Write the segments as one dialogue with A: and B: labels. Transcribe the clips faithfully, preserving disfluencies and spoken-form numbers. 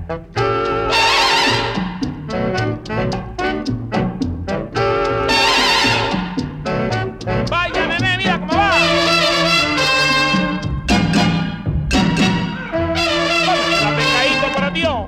A: Vaya, nene, mira cómo va. La pescadito para Dios.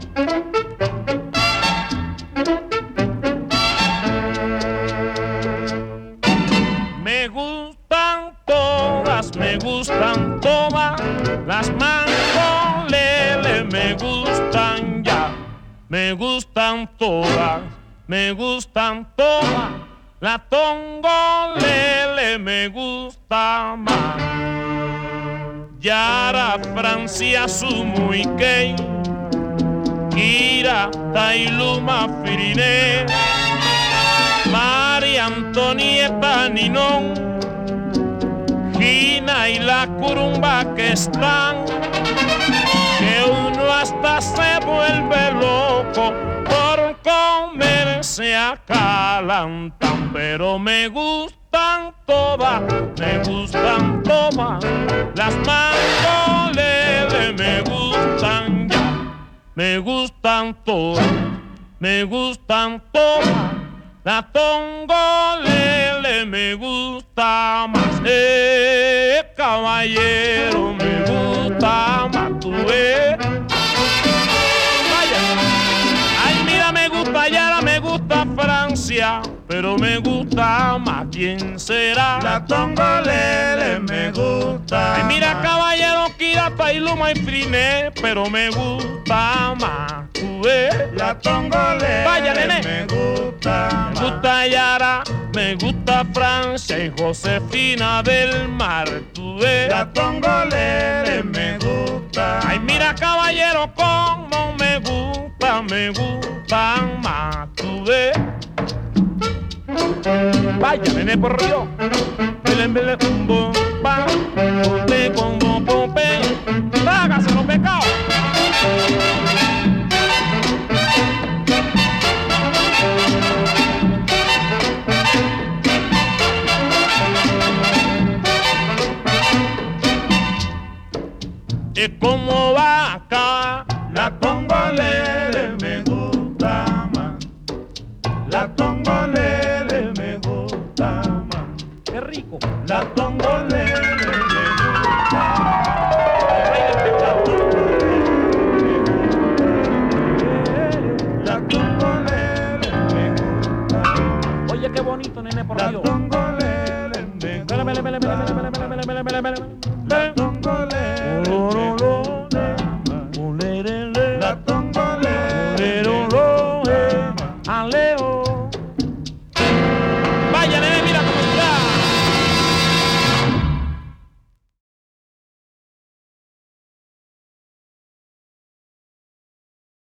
A: Me gustan todas, me gustan todas, las mangolele me gustan ya, me gustan todas, me gustan todas, la tongolele me gusta más. Yara Francia Sumuikei, Kira Tailuma Firine, María Antonieta Ninón, Gina y la curumba que están, que uno hasta se vuelve loco por comerse a Calantán, pero me gustan todas, me gustan todas, las mangolele me gustan ya, me gustan todas, me gustan todas. La tongolele me gusta más, eh, caballero, me gusta más, tú ves. Vaya, ay, mira, me gusta Yara, me gusta Francia, pero me gusta más, ¿quién será?
B: La tongolele me gusta.
A: Ay, mira, caballero, Kirata y Luma y Friné, pero me gusta más, tú ves.
B: La tongolele
A: Vaya, nene.
B: me gusta.
A: Me gusta Yara, me gusta Francia y Josefina del Mar, tú ves.
B: La tongolele me gusta.
A: Ay, mira, caballero, como me gusta, me gustan más, tú ves. Vaya, nene, por Río. Bele, bele, bum, bum, bam, pompe, bum, bum, pompe. Trágase los pecados. Y como vaca,
B: la tongolele me gusta más. La tongolele me gusta más.
A: qué rico.
B: La tongolele me gusta más. La tongolele me gusta más.
A: Oye, qué bonito, nene, por
B: La
A: Dios.
B: tongolele me gusta
A: Vele, vele, vele, vele, vele, vele, vele, vele.